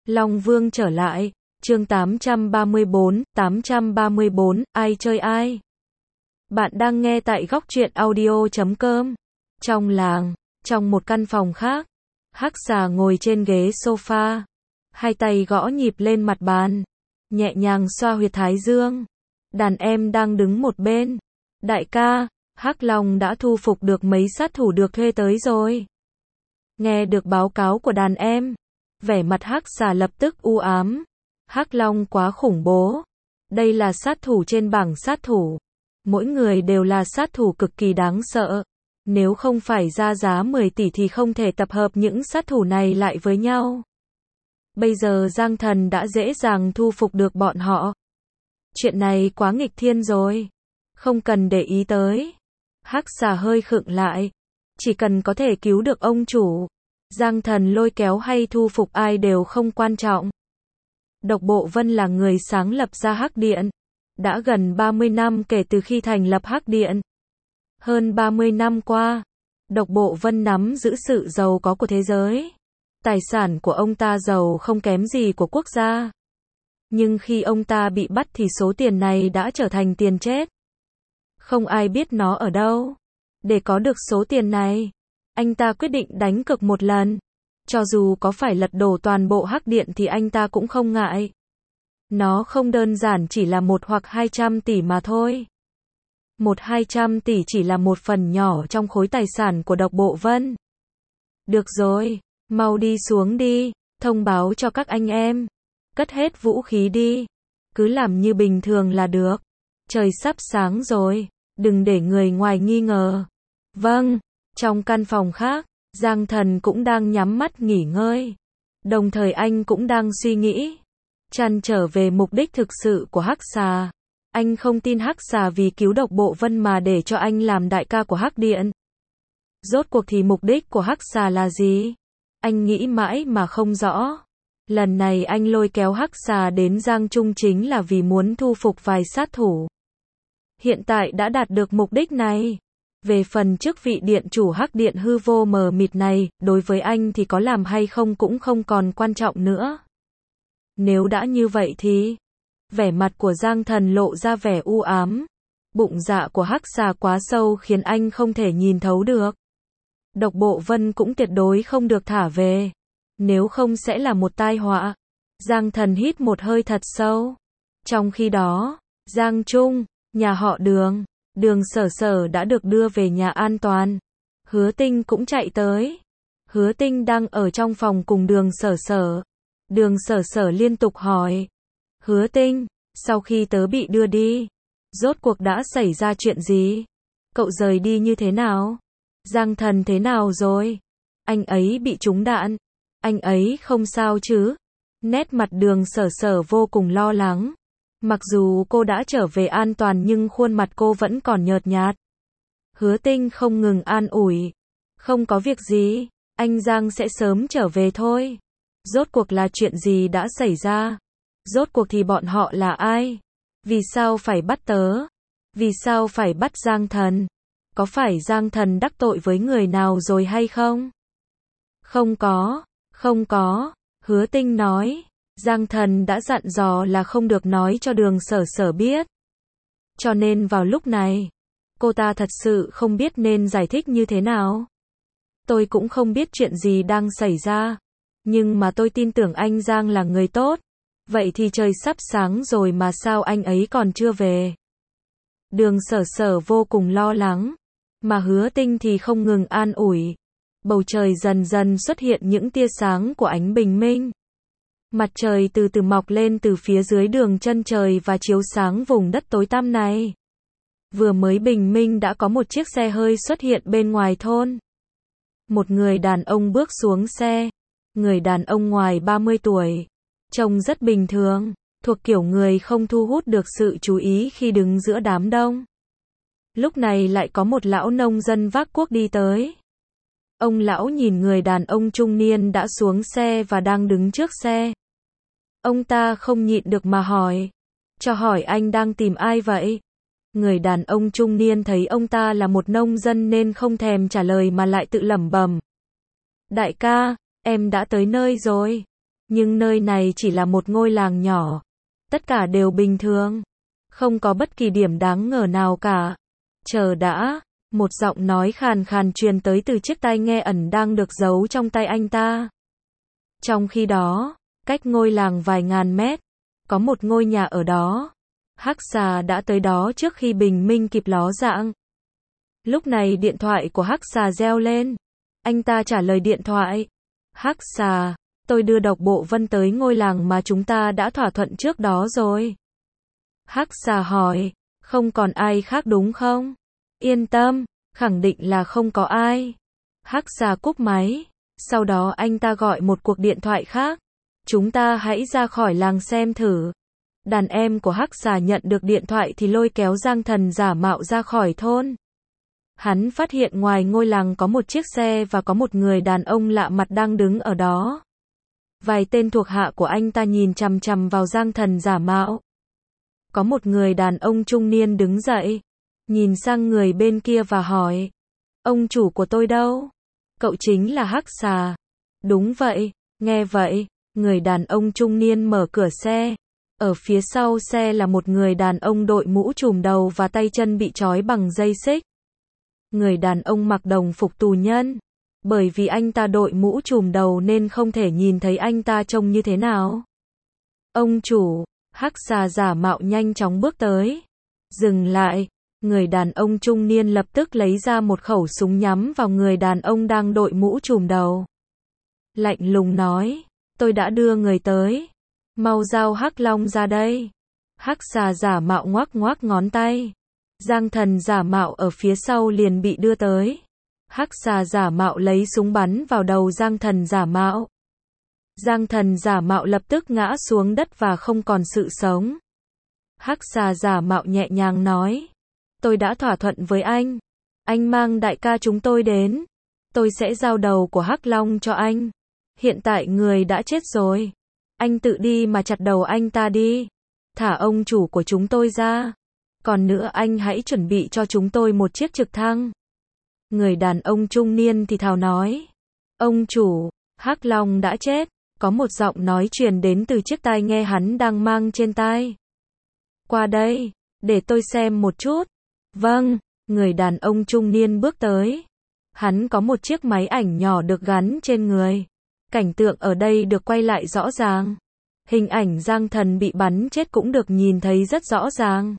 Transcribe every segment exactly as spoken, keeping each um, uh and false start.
Long Vương trở lại, chương tám trăm ba mươi bốn, tám trăm ba mươi bốn, ai chơi ai? Bạn đang nghe tại góc truyện audio chấm com. Trong làng, trong một căn phòng khác, Hắc Xà ngồi trên ghế sofa, hai tay gõ nhịp lên mặt bàn, nhẹ nhàng xoa huyệt thái dương. Đàn em đang đứng một bên. Đại ca, Hắc Long đã thu phục được mấy sát thủ được thuê tới rồi. Nghe được báo cáo của đàn em, vẻ mặt Hắc Xà lập tức u ám. Hắc Long quá khủng bố. Đây là sát thủ trên bảng sát thủ. Mỗi người đều là sát thủ cực kỳ đáng sợ. Nếu không phải ra giá mười tỷ thì không thể tập hợp những sát thủ này lại với nhau. Bây giờ Giang Thần đã dễ dàng thu phục được bọn họ. Chuyện này quá nghịch thiên rồi. Không cần để ý tới. Hắc Xà hơi khựng lại. Chỉ cần có thể cứu được ông chủ, Giang Thần lôi kéo hay thu phục ai đều không quan trọng. Độc Bộ Vân là người sáng lập ra Hắc Điện. Đã gần ba mươi năm kể từ khi thành lập Hắc Điện. Hơn ba mươi năm qua, Độc Bộ Vân nắm giữ sự giàu có của thế giới. Tài sản của ông ta giàu không kém gì của quốc gia. Nhưng khi ông ta bị bắt thì số tiền này đã trở thành tiền chết. Không ai biết nó ở đâu. Để có được số tiền này, anh ta quyết định đánh cược một lần. Cho dù có phải lật đổ toàn bộ Hắc Điện thì anh ta cũng không ngại. Nó không đơn giản chỉ là một hoặc hai trăm tỷ mà thôi. Một hai trăm tỷ chỉ là một phần nhỏ trong khối tài sản của Độc Bộ Vân. Được rồi, mau đi xuống đi, thông báo cho các anh em. Cất hết vũ khí đi. Cứ làm như bình thường là được. Trời sắp sáng rồi, đừng để người ngoài nghi ngờ. Vâng, trong căn phòng khác, Giang Thần cũng đang nhắm mắt nghỉ ngơi. Đồng thời anh cũng đang suy nghĩ, trăn trở về mục đích thực sự của Hắc Xà. Anh không tin Hắc Xà vì cứu Độc Bộ Vân mà để cho anh làm đại ca của Hắc Điện. Rốt cuộc thì mục đích của Hắc Xà là gì? Anh nghĩ mãi mà không rõ. Lần này anh lôi kéo Hắc Xà đến Giang Trung chính là vì muốn thu phục vài sát thủ. Hiện tại đã đạt được mục đích này. Về phần chức vị điện chủ Hắc Điện hư vô mờ mịt này, đối với anh thì có làm hay không cũng không còn quan trọng nữa. Nếu đã như vậy thì, vẻ mặt của Giang Thần lộ ra vẻ u ám. Bụng dạ của Hắc Xà quá sâu khiến anh không thể nhìn thấu được. Độc Bộ Vân cũng tuyệt đối không được thả về. Nếu không sẽ là một tai họa. Giang Thần hít một hơi thật sâu. Trong khi đó, Giang Trung, nhà họ Đường, Đường Sở Sở đã được đưa về nhà an toàn. Hứa Tinh cũng chạy tới. Hứa Tinh đang ở trong phòng cùng Đường Sở Sở. Đường Sở Sở liên tục hỏi. Hứa Tinh, sau khi tớ bị đưa đi, rốt cuộc đã xảy ra chuyện gì? Cậu rời đi như thế nào? Giang Thần thế nào rồi? Anh ấy bị trúng đạn. Anh ấy không sao chứ? Nét mặt Đường Sở Sở vô cùng lo lắng. Mặc dù cô đã trở về an toàn nhưng khuôn mặt cô vẫn còn nhợt nhạt. Hứa Tinh không ngừng an ủi. Không có việc gì, anh Giang sẽ sớm trở về thôi. Rốt cuộc là chuyện gì đã xảy ra? Rốt cuộc thì bọn họ là ai? Vì sao phải bắt tớ? Vì sao phải bắt Giang Thần? Có phải Giang Thần đắc tội với người nào rồi hay không? Không có, không có, Hứa Tinh nói. Giang Thần đã dặn dò là không được nói cho Đường Sở Sở biết. Cho nên vào lúc này, cô ta thật sự không biết nên giải thích như thế nào. Tôi cũng không biết chuyện gì đang xảy ra. Nhưng mà tôi tin tưởng anh Giang là người tốt. Vậy thì trời sắp sáng rồi mà sao anh ấy còn chưa về? Đường Sở Sở vô cùng lo lắng. Mà Hứa Tinh thì không ngừng an ủi. Bầu trời dần dần xuất hiện những tia sáng của ánh bình minh. Mặt trời từ từ mọc lên từ phía dưới đường chân trời và chiếu sáng vùng đất tối tăm này. Vừa mới bình minh đã có một chiếc xe hơi xuất hiện bên ngoài thôn. Một người đàn ông bước xuống xe. Người đàn ông ngoài ba mươi tuổi. Trông rất bình thường, thuộc kiểu người không thu hút được sự chú ý khi đứng giữa đám đông. Lúc này lại có một lão nông dân vác cuốc đi tới. Ông lão nhìn người đàn ông trung niên đã xuống xe và đang đứng trước xe. Ông ta không nhịn được mà hỏi. Cho hỏi anh đang tìm ai vậy? Người đàn ông trung niên thấy ông ta là một nông dân nên không thèm trả lời mà lại tự lẩm bẩm. Đại ca, em đã tới nơi rồi. Nhưng nơi này chỉ là một ngôi làng nhỏ. Tất cả đều bình thường. Không có bất kỳ điểm đáng ngờ nào cả. Chờ đã, một giọng nói khàn khàn truyền tới từ chiếc tai nghe ẩn đang được giấu trong tay anh ta. Trong khi đó, cách ngôi làng vài ngàn mét, có một ngôi nhà ở đó. Hắc xà đã tới đó trước khi bình minh kịp ló dạng. Lúc này điện thoại của Hắc xà reo lên. Anh ta trả lời điện thoại. Hắc xà, tôi đưa độc bộ vân tới ngôi làng mà chúng ta đã thỏa thuận trước đó rồi. Hắc xà hỏi, không còn ai khác đúng không? Yên tâm, khẳng định là không có ai. Hắc xà cúp máy. Sau đó anh ta gọi một cuộc điện thoại khác. Chúng ta hãy ra khỏi làng xem thử. Đàn em của Hắc xà nhận được điện thoại thì lôi kéo Giang Thần giả mạo ra khỏi thôn. Hắn phát hiện ngoài ngôi làng có một chiếc xe và có một người đàn ông lạ mặt đang đứng ở đó. Vài tên thuộc hạ của anh ta nhìn chằm chằm vào Giang Thần giả mạo. Có một người đàn ông trung niên đứng dậy, nhìn sang người bên kia và hỏi, ông chủ của tôi đâu? Cậu chính là Hắc xà. Đúng vậy. Nghe vậy, người đàn ông trung niên mở cửa xe. Ở phía sau xe là một người đàn ông đội mũ trùm đầu và tay chân bị trói bằng dây xích. Người đàn ông mặc đồng phục tù nhân. Bởi vì anh ta đội mũ trùm đầu nên không thể nhìn thấy anh ta trông như thế nào. Ông chủ, Hắc xà giả mạo nhanh chóng bước tới. Dừng lại, người đàn ông trung niên lập tức lấy ra một khẩu súng nhắm vào người đàn ông đang đội mũ trùm đầu. Lạnh lùng nói, tôi đã đưa người tới. Mau giao Hắc Long ra đây. Hắc xà giả mạo ngoắc ngoắc ngón tay. Giang Thần giả mạo ở phía sau liền bị đưa tới. Hắc xà giả mạo lấy súng bắn vào đầu Giang Thần giả mạo. Giang Thần giả mạo lập tức ngã xuống đất và không còn sự sống. Hắc xà giả mạo nhẹ nhàng nói, tôi đã thỏa thuận với anh. Anh mang đại ca chúng tôi đến. Tôi sẽ giao đầu của Hắc Long cho anh. Hiện tại người đã chết rồi. Anh tự đi mà chặt đầu anh ta đi. Thả ông chủ của chúng tôi ra. Còn nữa anh hãy chuẩn bị cho chúng tôi một chiếc trực thăng. Người đàn ông trung niên thì thào nói. Ông chủ, Hắc Long đã chết. Có một giọng nói truyền đến từ chiếc tai nghe hắn đang mang trên tai. Qua đây, để tôi xem một chút. Vâng, người đàn ông trung niên bước tới. Hắn có một chiếc máy ảnh nhỏ được gắn trên người. Cảnh tượng ở đây được quay lại rõ ràng. Hình ảnh Giang Thần bị bắn chết cũng được nhìn thấy rất rõ ràng.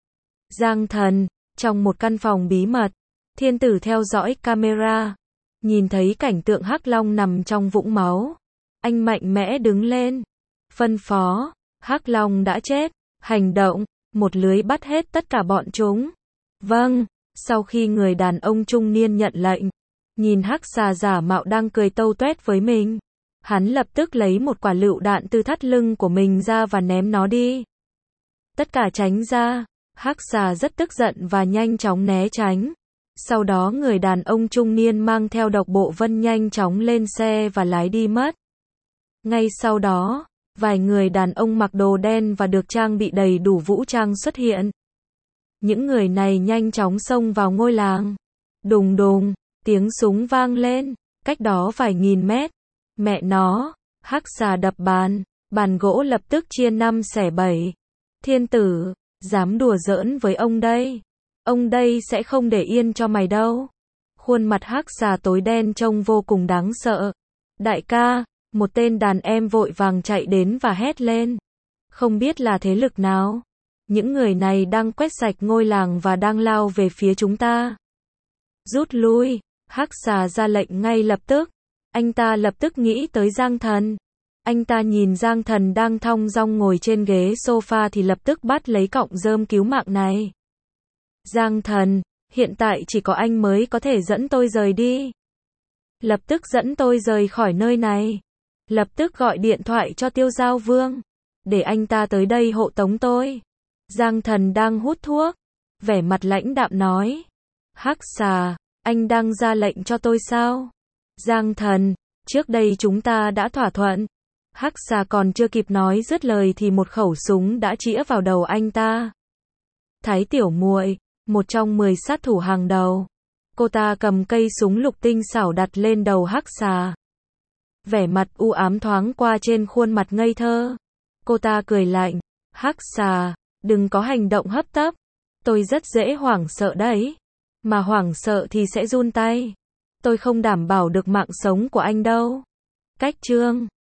Giang Thần, trong một căn phòng bí mật, thiên tử theo dõi camera. Nhìn thấy cảnh tượng Hắc Long nằm trong vũng máu. Anh mạnh mẽ đứng lên. Phân phó, Hắc Long đã chết. Hành động, một lưới bắt hết tất cả bọn chúng. Vâng, sau khi người đàn ông trung niên nhận lệnh, nhìn Hắc xà giả mạo đang cười tâu tuét với mình. Hắn lập tức lấy một quả lựu đạn từ thắt lưng của mình ra và ném nó đi. Tất cả tránh ra. Hắc xà rất tức giận và nhanh chóng né tránh. Sau đó người đàn ông trung niên mang theo độc bộ vân nhanh chóng lên xe và lái đi mất. Ngay sau đó, vài người đàn ông mặc đồ đen và được trang bị đầy đủ vũ trang xuất hiện. Những người này nhanh chóng xông vào ngôi làng. Đùng đùng, tiếng súng vang lên, cách đó vài nghìn mét. Mẹ nó, Hắc xà đập bàn, bàn gỗ lập tức chia năm xẻ bảy. Thiên tử, dám đùa giỡn với ông đây. Ông đây sẽ không để yên cho mày đâu. Khuôn mặt Hắc xà tối đen trông vô cùng đáng sợ. Đại ca, một tên đàn em vội vàng chạy đến và hét lên. Không biết là thế lực nào. Những người này đang quét sạch ngôi làng và đang lao về phía chúng ta. Rút lui, Hắc xà ra lệnh ngay lập tức. Anh ta lập tức nghĩ tới Giang Thần. Anh ta nhìn Giang Thần đang thong dong ngồi trên ghế sofa thì lập tức bắt lấy cọng rơm cứu mạng này. Giang Thần, hiện tại chỉ có anh mới có thể dẫn tôi rời đi. Lập tức dẫn tôi rời khỏi nơi này. Lập tức gọi điện thoại cho Tiêu Giao Vương. Để anh ta tới đây hộ tống tôi. Giang Thần đang hút thuốc. Vẻ mặt lãnh đạm nói. Hắc xà, anh đang ra lệnh cho tôi sao? Giang Thần, trước đây chúng ta đã thỏa thuận. Hắc xà còn chưa kịp nói dứt lời thì một khẩu súng đã chĩa vào đầu anh ta. Thái tiểu muội, một trong mười sát thủ hàng đầu. Cô ta cầm cây súng lục tinh xảo đặt lên đầu Hắc xà. Vẻ mặt u ám thoáng qua trên khuôn mặt ngây thơ. Cô ta cười lạnh. Hắc xà, đừng có hành động hấp tấp. Tôi rất dễ hoảng sợ đấy. Mà hoảng sợ thì sẽ run tay. Tôi không đảm bảo được mạng sống của anh đâu. Cách chương